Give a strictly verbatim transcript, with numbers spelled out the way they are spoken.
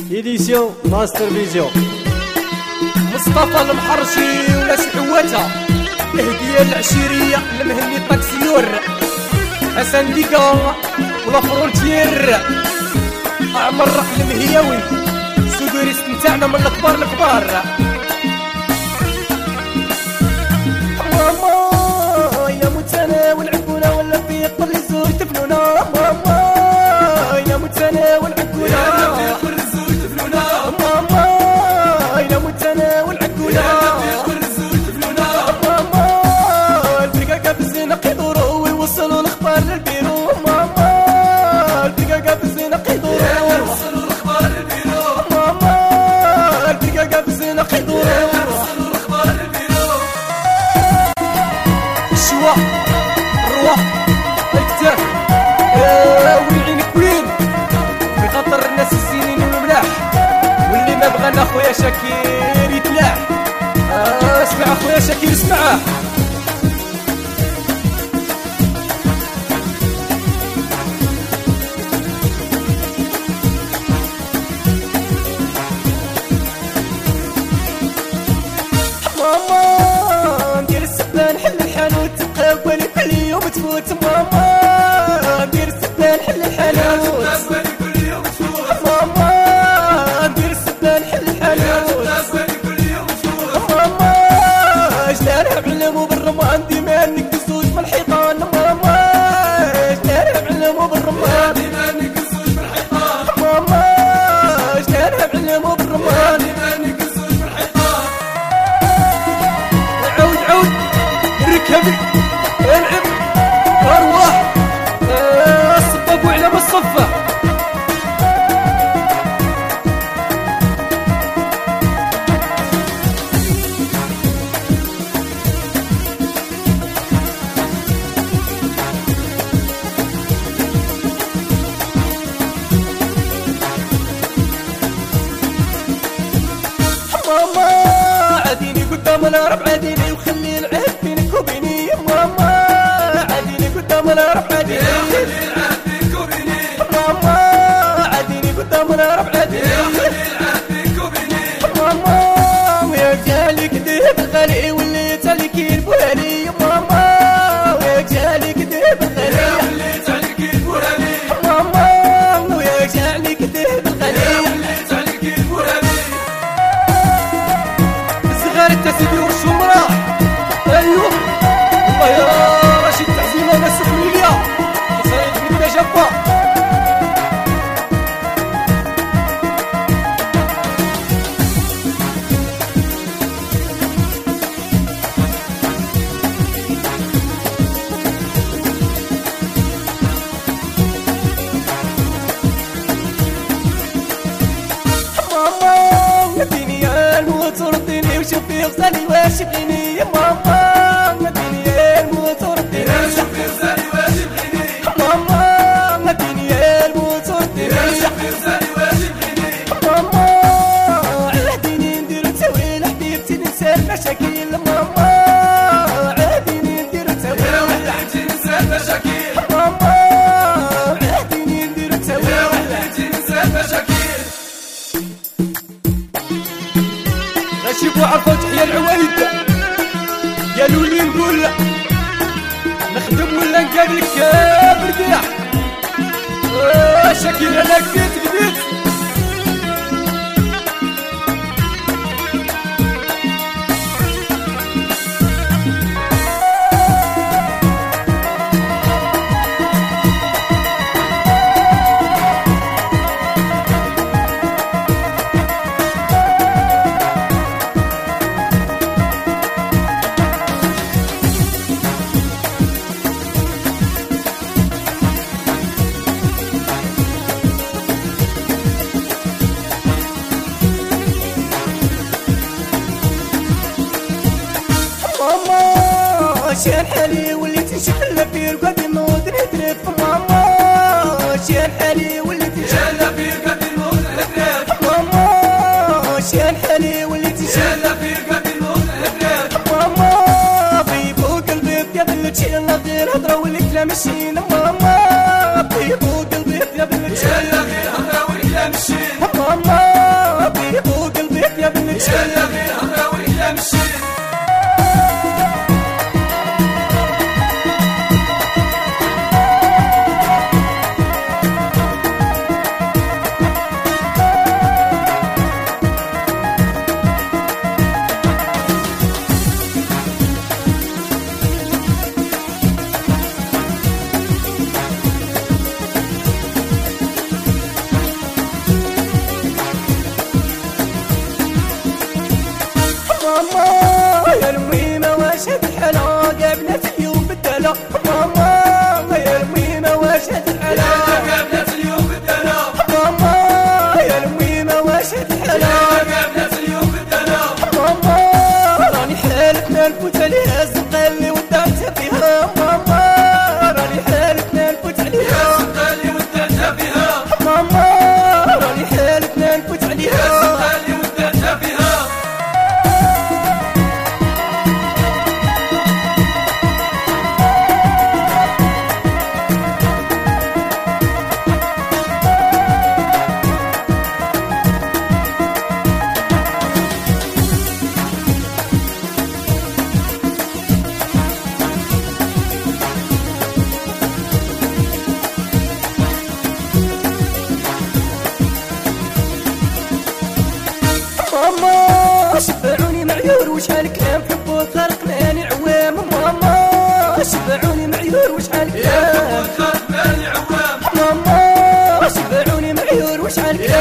إديسيون ماستر فيزيو مصطفى المحرشي ولا شحواتها الهدية العشيرية لمهني الطاكسيور حسن ديكا ولا فرونتير أعمر المهياوي سودوريست نتاعنا من الكبار الكبار. ماما يا متنا والعقولة ولا في قبل الزوج تفنونا. ماما يا متنا والعقولة ماما يا متنا والعقولة ماما الدقاقة في الزنق يدوروا ويوصلوا الأخبار للبيرو. ماما الدقاقة في الزنق يدوروا ويوصلوا الأخبار للبيرو. ماما الدقاقة في الزنق يدوروا ويوصلوا الأخبار للبيرو. الشوا الروا الكتاب والعينك وين بخاطر الناس الزينين والملاح واللي ما بغانا خويا شاكير يتلاح. آه اسمع خويا شاكير اسمعه. ماما ندير السبان حل الحانوت تبقى بالي كل يوم تفوت. ماما ندير السبان حل الحانوت تبقى بالي كل يوم تفوت. ماما ندير السبان حل الحانوت تبقى بالي كل يوم تفوت. ماما جلالها بعلمو بالرمان ديما نكزوج من الحيطان. ماما جلالها بعلمو بالرمان ديما نكزوج من الحيطان. ماما جلالها بعلمو بالرمان ديما نكزوج من الحيطان. عود عود ركبي العب ارواح الصباب وعلى بالصفة. ماما عاديني قدام العرب عاديني وخلي العهد بينك وبيني. ماما عاديني قدام العرب عاديني وخلي العهد بينك وبيني. ماما عاديني قدام العرب عاديني وخلي العهد بينك وبيني. ماما وياك جالي كذب الغالي وليت عليك البوهالي. ماما وياك جالي كذب الغالي وليت عليك البوهالي. ماما وياك جالي كذب الغالي وليت عليك البوهالي. الصغار انت سيدي ورشهم راح. ايوه والله يا رشيد تعزيمه ناس سخنية صرايح بنت جبار. ماما اديني الموت ورديني وشوفي غزالي واش يبغيني. ماما اديني الموت ورديني وشوفي غزالي واش يبغيني. ماما اديني الموت ورديني وشوفي غزالي واش يبغيني. ماما عهديني ندير تاويل حبيبتي ننسى المشاكل. ماما عهديني ندير تاويل حبيبتي ننسى المشاكل. ماما عهديني ندير تاويل حبيبتي ننسى المشاكل. غاشيبو عرفو تحيا العوايد قالوا لي نقول نخدم ولا نقابلك بربيع. شاكير انا كبيت كبيت. ماما شان حالي وليت نشكل في رقادي نوض نترف. ماما شان حالي وليت نشكل في رقادي نوض نترف. ماما شان حالي وليت نشكل في رقادي نوض نترف. ماما في فوق قلبي قبل تشيل غير هضره والكلام مشينا. ماما في فوق قلبي قبل تشيل غير هضره والكلام مشينا. ماما يلا بينا نراوي يا مشي ماما يا الميمة واشد الحلاقة ابنة اليوم بالدلا ماما يا الميمة واشد الحلاقة ابنة اليوم بالدلا ماما يا الميمة واشد الحلاقة ابنة اليوم بالدلا ماما راني حالف نلفوت عليها الزنقة اللي ودعتها فيها ماما راني حالف نلفوت عليها الزنقة اللي ودعتها فيها ماما راني حالف نلفوت عليها الزنقة اللي ودعتها فيها ماما شبعوني معيور وشحال كلام حبو خلقناني عوام ماما شبعوني معيور وشحال كلام حبو خلقناني عوام ماما شبعوني معيور وشحال كلام